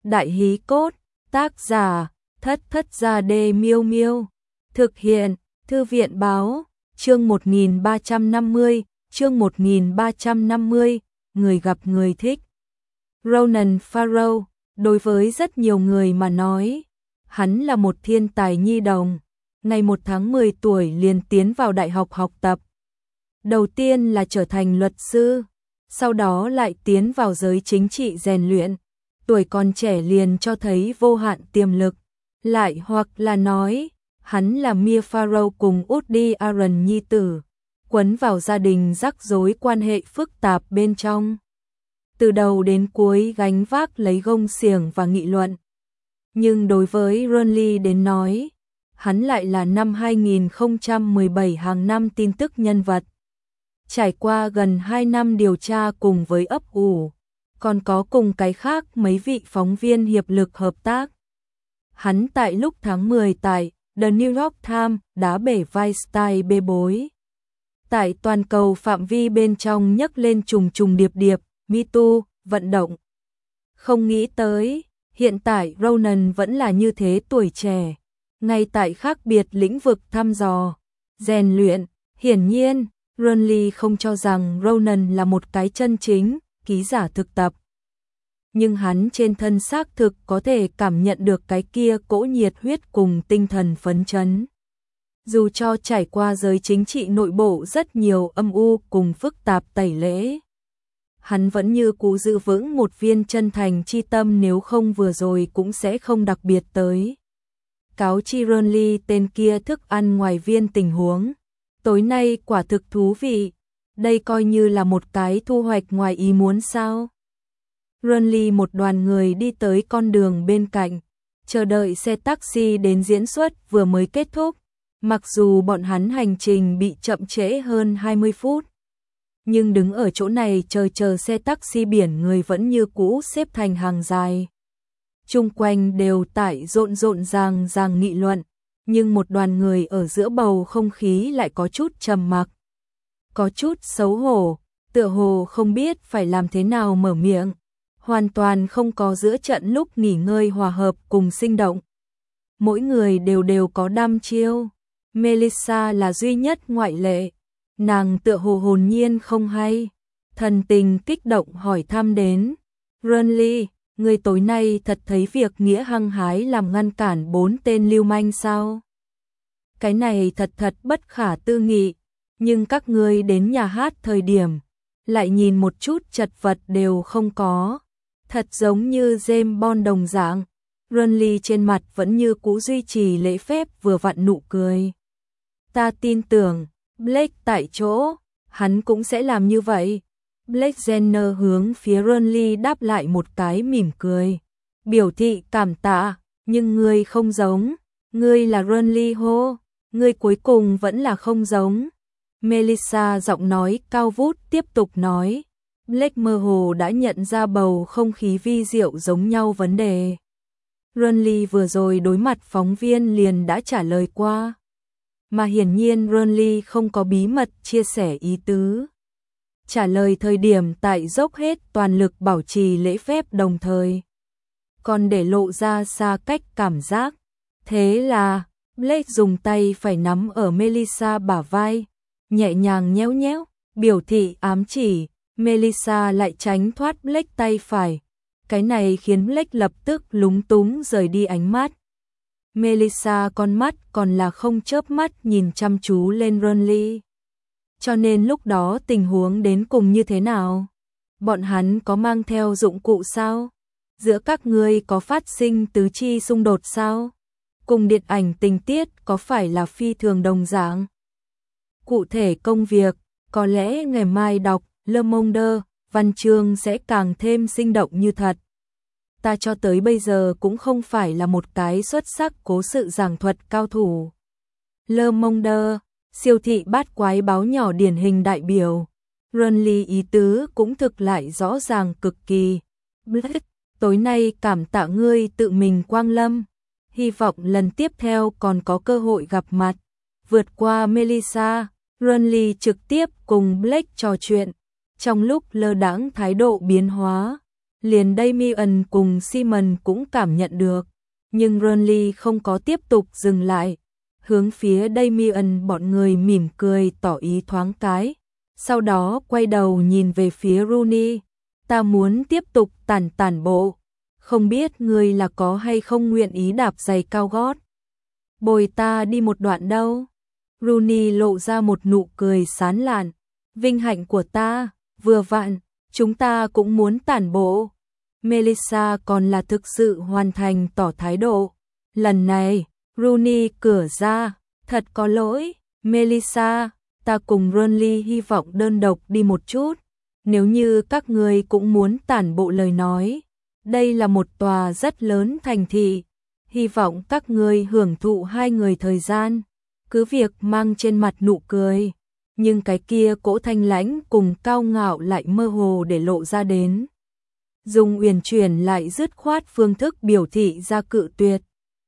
Đại hí cốt, tác giả, Thất Thất Gia Đê Miêu Miêu. Thực hiện, Thư viện báo, chương 1350, chương 1350, người gặp người thích. Ronan Farrow, đối với rất nhiều người mà nói, hắn là một thiên tài nhi đồng. Ngày 1 tháng 10 tuổi liền tiến vào đại học học tập. Đầu tiên là trở thành luật sư, sau đó lại tiến vào giới chính trị rèn luyện. Tuổi còn trẻ liền cho thấy vô hạn tiềm lực. Lại hoặc là nói, hắn là Mia Farrow cùng Woody Allen nhi tử, quấn vào gia đình rắc rối quan hệ phức tạp bên trong. Từ đầu đến cuối gánh vác lấy gông xiềng và nghị luận. Nhưng đối với Ronly đến nói, hắn lại là năm 2017 hàng năm tin tức nhân vật. Trải qua gần 2 năm điều tra cùng với ấp ủ, còn có cùng cái khác mấy vị phóng viên hiệp lực hợp tác. Hắn tại lúc tháng 10 tại The New York Times đá bể Weinstein bê bối. Tại toàn cầu phạm vi bên trong nhấc lên trùng trùng điệp điệp, Me Too, vận động. Không nghĩ tới, hiện tại Ronan vẫn là như thế tuổi trẻ, ngay tại khác biệt lĩnh vực thăm dò, rèn luyện. Hiển nhiên, Ronly không cho rằng Ronan là một cái chân chính ký giả thực tập. Nhưng hắn trên thân xác thực có thể cảm nhận được cái kia cỗ nhiệt huyết cùng tinh thần phấn chấn. Dù cho trải qua giới chính trị nội bộ rất nhiều âm u cùng phức tạp tẩy lễ, hắn vẫn như cũ giữ vững một viên chân thành chi tâm, nếu không vừa rồi cũng sẽ không đặc biệt tới cáo chi Ronly tên kia thức ăn ngoài viên tình huống. Tối nay quả thực thú vị, đây coi như là một cái thu hoạch ngoài ý muốn sao. Ronly một đoàn người đi tới con đường bên cạnh, chờ đợi xe taxi đến diễn xuất vừa mới kết thúc. Mặc dù bọn hắn hành trình bị chậm trễ hơn 20 phút, nhưng đứng ở chỗ này chờ xe taxi biển người vẫn như cũ xếp thành hàng dài. Chung quanh đều tại rộn ràng nghị luận, nhưng một đoàn người ở giữa bầu không khí lại có chút trầm mặc, có chút xấu hổ, tựa hồ không biết phải làm thế nào mở miệng, hoàn toàn không có giữa trận lúc nghỉ ngơi hòa hợp cùng sinh động. Mỗi người đều có đăm chiêu, Melissa là duy nhất ngoại lệ, nàng tựa hồ hồn nhiên không hay, thần tình kích động hỏi thăm đến, Ronly, người tối nay thật thấy việc nghĩa hăng hái làm ngăn cản 4 tên lưu manh sao? Cái này thật bất khả tư nghị, nhưng các ngươi đến nhà hát thời điểm, lại nhìn một chút chật vật đều không có, thật giống như James Bond đồng dạng. Ronly trên mặt vẫn như cũ duy trì lễ phép vừa vặn nụ cười. Ta tin tưởng, Blake tại chỗ, hắn cũng sẽ làm như vậy. Blake Jenner hướng phía Ronly đáp lại một cái mỉm cười, biểu thị cảm tạ, nhưng ngươi không giống, ngươi là Ronly hô, ngươi cuối cùng vẫn là không giống. Melissa giọng nói cao vút tiếp tục nói, Blake mơ hồ đã nhận ra bầu không khí vi diệu giống nhau vấn đề. Ronly vừa rồi đối mặt phóng viên liền đã trả lời qua, mà hiển nhiên Ronly không có bí mật chia sẻ ý tứ. Trả lời thời điểm tại dốc hết toàn lực bảo trì lễ phép, đồng thời còn để lộ ra xa cách cảm giác. Thế là Blake dùng tay phải nắm ở Melissa bả vai, nhẹ nhàng nhéo nhéo, biểu thị ám chỉ. Melissa lại tránh thoát Blake tay phải. Cái này khiến Blake lập tức lúng túng rời đi ánh mắt. Melissa con mắt còn là không chớp mắt nhìn chăm chú lên Ronly. Cho nên lúc đó tình huống đến cùng như thế nào? Bọn hắn có mang theo dụng cụ sao? Giữa các ngươi có phát sinh tứ chi xung đột sao? Cùng điện ảnh tình tiết có phải là phi thường đồng dạng? Cụ thể công việc, có lẽ ngày mai đọc Le Monde, văn chương sẽ càng thêm sinh động như thật. Ta cho tới bây giờ cũng không phải là một cái xuất sắc cố sự giảng thuật cao thủ. Le Monde, siêu thị bát quái báo nhỏ điển hình đại biểu. Ronly ý tứ cũng thực lại rõ ràng cực kỳ. Blake, tối nay cảm tạ ngươi tự mình quang lâm. Hy vọng lần tiếp theo còn có cơ hội gặp mặt. Vượt qua Melissa, Ronly trực tiếp cùng Blake trò chuyện. Trong lúc lơ đãng thái độ biến hóa, liền Damian cùng Simon cũng cảm nhận được, nhưng Renly không có tiếp tục dừng lại, hướng phía Damian bọn người mỉm cười tỏ ý thoáng cái, sau đó quay đầu nhìn về phía Rooney, ta muốn tiếp tục tản bộ, không biết ngươi là có hay không nguyện ý đạp giày cao gót, bồi ta đi một đoạn đâu. Rooney lộ ra một nụ cười sán lạn, vinh hạnh của ta, vừa vặn, chúng ta cũng muốn tản bộ. Melissa còn là thực sự hoàn thành tỏ thái độ. Lần này, Rooney cửa ra, thật có lỗi, Melissa, ta cùng Renly hy vọng đơn độc đi một chút. Nếu như các người cũng muốn tản bộ lời nói, đây là một tòa rất lớn thành thị, hy vọng các người hưởng thụ hai người thời gian. Cứ việc mang trên mặt nụ cười, nhưng cái kia cỗ thanh lãnh cùng cao ngạo lại mơ hồ để lộ ra đến. Dùng uyển chuyển lại dứt khoát phương thức biểu thị ra cự tuyệt.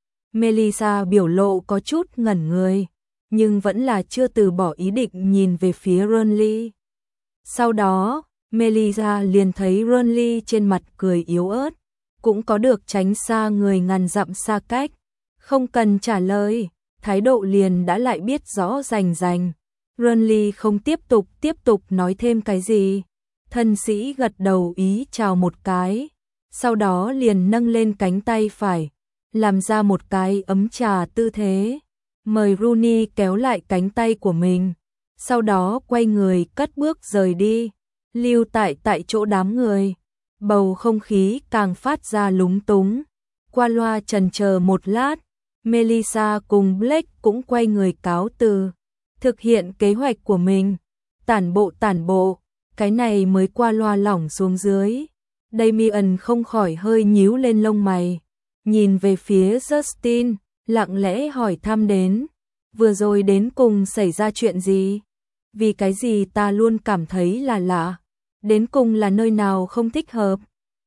Melissa biểu lộ có chút ngẩn người, nhưng vẫn là chưa từ bỏ ý định nhìn về phía Renly. Sau đó, Melissa liền thấy Renly trên mặt cười yếu ớt, cũng có được tránh xa người ngàn dặm xa cách, không cần trả lời, thái độ liền đã lại biết rõ rành rành. Renly không tiếp tục nói thêm cái gì. Thân sĩ gật đầu ý chào một cái, sau đó liền nâng lên cánh tay phải, làm ra một cái ấm trà tư thế, mời Rooney kéo lại cánh tay của mình, sau đó quay người cất bước rời đi, lưu tại chỗ đám người. Bầu không khí càng phát ra lúng túng. Qua loa chần chờ một lát, Melissa cùng Blake cũng quay người cáo từ, thực hiện kế hoạch của mình, tản bộ. Cái này mới qua loa lỏng xuống dưới. Damian không khỏi hơi nhíu lên lông mày, nhìn về phía Justin, lặng lẽ hỏi thăm đến, vừa rồi đến cùng xảy ra chuyện gì? Vì cái gì ta luôn cảm thấy là lạ? Đến cùng là nơi nào không thích hợp?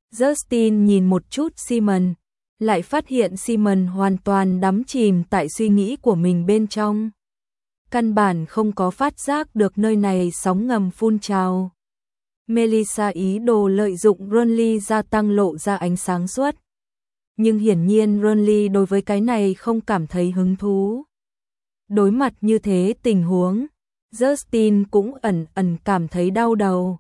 Justin nhìn một chút Simon, lại phát hiện Simon hoàn toàn đắm chìm tại suy nghĩ của mình bên trong. Căn bản không có phát giác được nơi này sóng ngầm phun trào. Melissa ý đồ lợi dụng Renly gia tăng lộ ra ánh sáng suốt. Nhưng hiển nhiên Renly đối với cái này không cảm thấy hứng thú. Đối mặt như thế tình huống, Justin cũng ẩn cảm thấy đau đầu.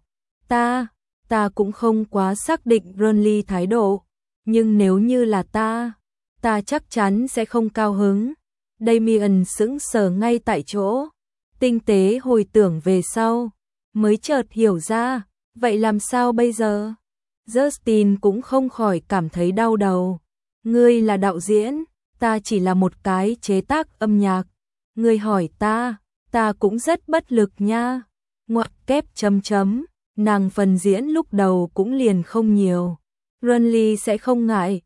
Ta cũng không quá xác định Renly thái độ, nhưng nếu như là ta chắc chắn sẽ không cao hứng. Damian sững sờ ngay tại chỗ, tinh tế hồi tưởng về sau, mới chợt hiểu ra, vậy làm sao bây giờ? Justin cũng không khỏi cảm thấy đau đầu. Ngươi là đạo diễn, ta chỉ là một cái chế tác âm nhạc. Ngươi hỏi ta cũng rất bất lực nha. Ngoặc kép chấm, nàng phần diễn lúc đầu cũng liền không nhiều. Renly sẽ không ngại.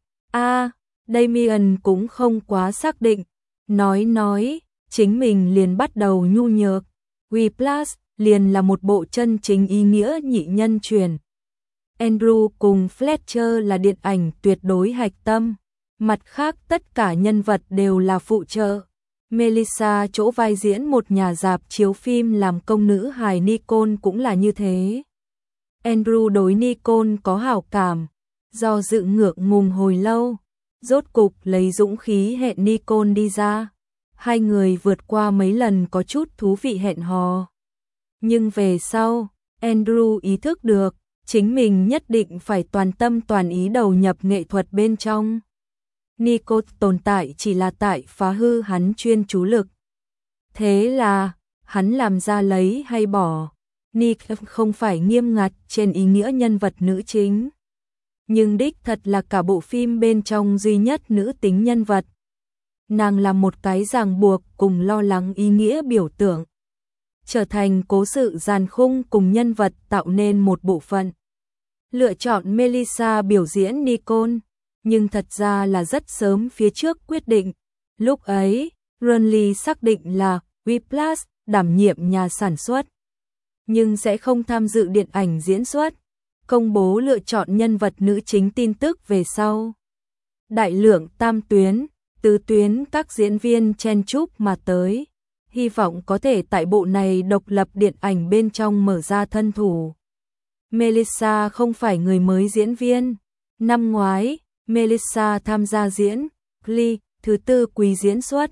Damian cũng không quá xác định. Nói, chính mình liền bắt đầu nhu nhược. Whiplash liền là một bộ chân chính ý nghĩa nhị nhân truyền. Andrew cùng Fletcher là điện ảnh tuyệt đối hạch tâm. Mặt khác tất cả nhân vật đều là phụ trợ. Melissa chỗ vai diễn một nhà rạp chiếu phim làm công nữ hài Nicole cũng là như thế. Andrew đối Nicole có hảo cảm, do dự ngượng ngùng hồi lâu, rốt cục lấy dũng khí hẹn Nicole đi ra. Hai người vượt qua mấy lần có chút thú vị hẹn hò. Nhưng về sau, Andrew ý thức được, chính mình nhất định phải toàn tâm toàn ý đầu nhập nghệ thuật bên trong. Nicole tồn tại chỉ là tại phá hư hắn chuyên chú lực. Thế là, hắn làm ra lấy hay bỏ. Nicole không phải nghiêm ngặt trên ý nghĩa nhân vật nữ chính. Nhưng đích thật là cả bộ phim bên trong duy nhất nữ tính nhân vật. Nàng là một cái ràng buộc cùng lo lắng ý nghĩa biểu tượng. Trở thành cố sự dàn khung cùng nhân vật tạo nên một bộ phận. Lựa chọn Melissa biểu diễn Nicole, nhưng thật ra là rất sớm phía trước quyết định. Lúc ấy, Renly xác định là Whiplash đảm nhiệm nhà sản xuất, nhưng sẽ không tham dự điện ảnh diễn xuất. Công bố lựa chọn nhân vật nữ chính tin tức về sau. Đại lượng tam tuyến, tứ tuyến các diễn viên chen chúc mà tới, hy vọng có thể tại bộ này độc lập điện ảnh bên trong mở ra thân thủ. Melissa không phải người mới diễn viên. Năm ngoái, Melissa tham gia diễn Glee thứ tư quý diễn xuất.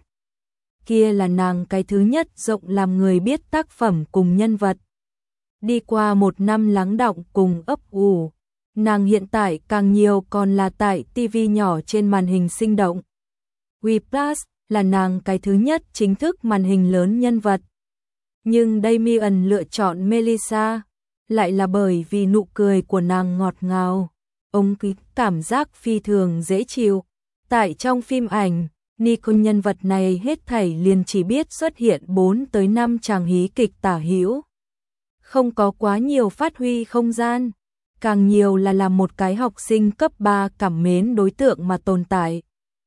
Kia là nàng cái thứ nhất rộng làm người biết tác phẩm cùng nhân vật. Đi qua một năm lắng đọng cùng ấp ủ, nàng hiện tại càng nhiều còn là tại TV nhỏ trên màn hình sinh động. We Plus là nàng cái thứ nhất chính thức màn hình lớn nhân vật. Nhưng Damien lựa chọn Melissa lại là bởi vì nụ cười của nàng ngọt ngào, ông cảm giác phi thường dễ chịu. Tại trong phim ảnh, Nicole nhân vật này hết thảy liền chỉ biết xuất hiện 4 tới 5 tràng hí kịch tả hữu. Không có quá nhiều phát huy không gian, càng nhiều là làm một cái học sinh cấp 3 cảm mến đối tượng mà tồn tại.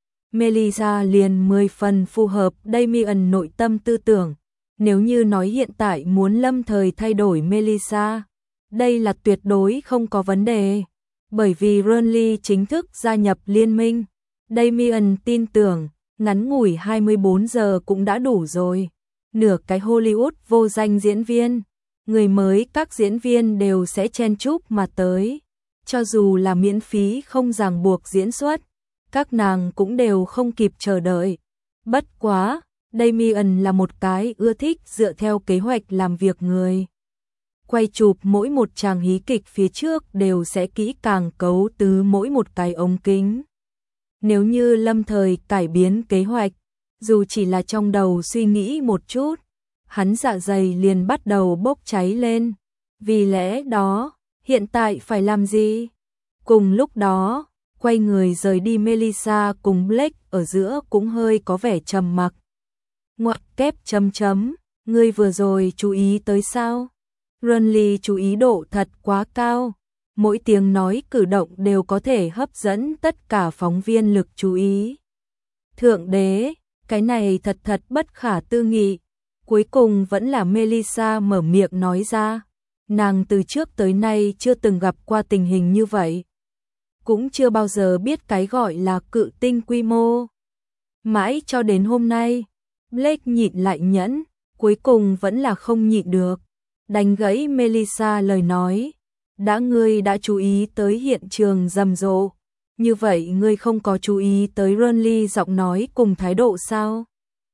Melissa liền 10 phần phù hợp Damien nội tâm tư tưởng. Nếu như nói hiện tại muốn lâm thời thay đổi Melissa, đây là tuyệt đối không có vấn đề. Bởi vì Renly chính thức gia nhập liên minh, Damien tin tưởng, ngắn ngủi 24 giờ cũng đã đủ rồi. Nửa cái Hollywood vô danh diễn viên, người mới các diễn viên đều sẽ chen chúc mà tới. Cho dù là miễn phí không ràng buộc diễn xuất, các nàng cũng đều không kịp chờ đợi. Bất quá, Damien là một cái ưa thích dựa theo kế hoạch làm việc người. Quay chụp mỗi một tràng hí kịch phía trước đều sẽ kỹ càng cấu tứ mỗi một cái ống kính. Nếu như lâm thời cải biến kế hoạch, dù chỉ là trong đầu suy nghĩ một chút, hắn dạ dày liền bắt đầu bốc cháy lên. Vì lẽ đó, hiện tại phải làm gì? Cùng lúc đó, quay người rời đi Melissa cùng Blake ở giữa cũng hơi có vẻ trầm mặc. Ngoặc kép chấm chấm, ngươi vừa rồi chú ý tới sao? Renly chú ý độ thật quá cao, mỗi tiếng nói cử động đều có thể hấp dẫn tất cả phóng viên lực chú ý. Thượng đế, cái này thật bất khả tư nghị. Cuối cùng vẫn là Melissa mở miệng nói ra, nàng từ trước tới nay chưa từng gặp qua tình hình như vậy. Cũng chưa bao giờ biết cái gọi là cự tinh quy mô. Mãi cho đến hôm nay, Blake nhịn lại nhẫn, cuối cùng vẫn là không nhịn được. Đánh gãy Melissa lời nói, ngươi đã chú ý tới hiện trường rầm rộ, như vậy ngươi không có chú ý tới Renly giọng nói cùng thái độ sao?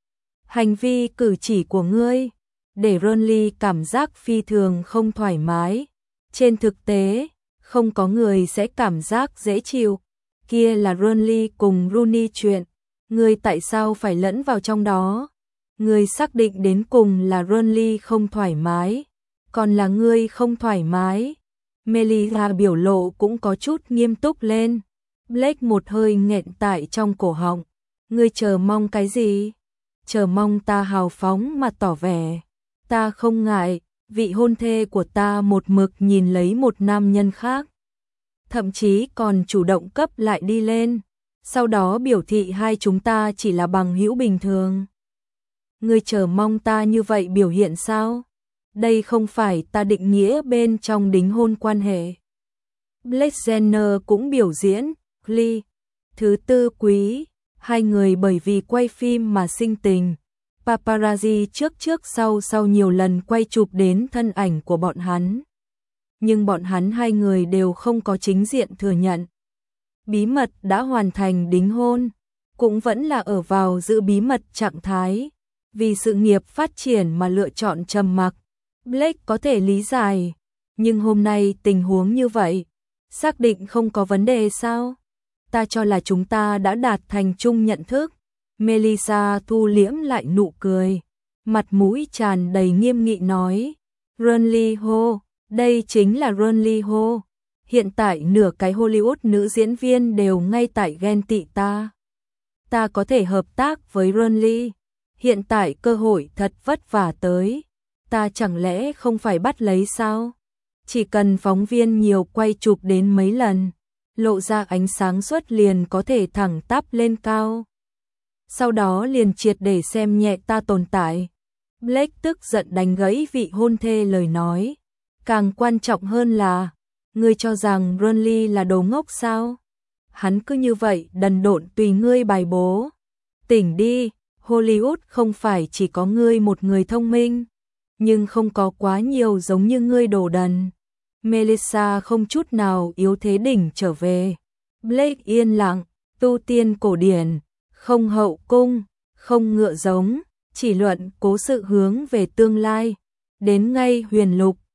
Hành vi cử chỉ của ngươi, để Renly cảm giác phi thường không thoải mái. Trên thực tế, không có người sẽ cảm giác dễ chịu. Kia là Renly cùng Rooney chuyện, ngươi tại sao phải lẫn vào trong đó? Ngươi xác định đến cùng là Renly không thoải mái, còn là ngươi không thoải mái. Melissa biểu lộ cũng có chút nghiêm túc lên. Blake một hơi nghẹn tại trong cổ họng. Ngươi chờ mong cái gì? Chờ mong ta hào phóng mà tỏ vẻ. Ta không ngại, vị hôn thê của ta một mực nhìn lấy một nam nhân khác. Thậm chí còn chủ động cấp lại đi lên. Sau đó biểu thị hai chúng ta chỉ là bằng hữu bình thường. Ngươi chờ mong ta như vậy biểu hiện sao? Đây không phải ta định nghĩa bên trong đính hôn quan hệ. Blake Jenner cũng biểu diễn Glee thứ tư quý, hai người bởi vì quay phim mà sinh tình. Paparazzi trước sau nhiều lần quay chụp đến thân ảnh của bọn hắn. Nhưng bọn hắn hai người đều không có chính diện thừa nhận. Bí mật đã hoàn thành đính hôn, cũng vẫn là ở vào giữ bí mật trạng thái. Vì sự nghiệp phát triển mà lựa chọn trầm mặc. Blake có thể lý giải, nhưng hôm nay tình huống như vậy, xác định không có vấn đề sao? Ta cho là chúng ta đã đạt thành chung nhận thức. Melissa thu liễm lại nụ cười, mặt mũi tràn đầy nghiêm nghị nói, Renly Ho, đây chính là Renly Ho. Hiện tại nửa cái Hollywood nữ diễn viên đều ngay tại ghen tị ta. Ta có thể hợp tác với Renly. Hiện tại cơ hội thật vất vả tới. Ta chẳng lẽ không phải bắt lấy sao? Chỉ cần phóng viên nhiều quay chụp đến mấy lần, lộ ra ánh sáng suốt liền có thể thẳng tắp lên cao. Sau đó liền triệt để xem nhẹ ta tồn tại. Blake tức giận đánh gãy vị hôn thê lời nói. Càng quan trọng hơn là, ngươi cho rằng Renly là đồ ngốc sao? Hắn cứ như vậy đần độn tùy ngươi bài bố. Tỉnh đi, Hollywood không phải chỉ có ngươi một người thông minh, nhưng không có quá nhiều giống như ngươi đồ đần. Melissa không chút nào yếu thế đỉnh trở về. Blake yên lặng, tu tiên cổ điển, không hậu cung, không ngựa giống, chỉ luận cố sự hướng về tương lai. Đến ngay huyền lục,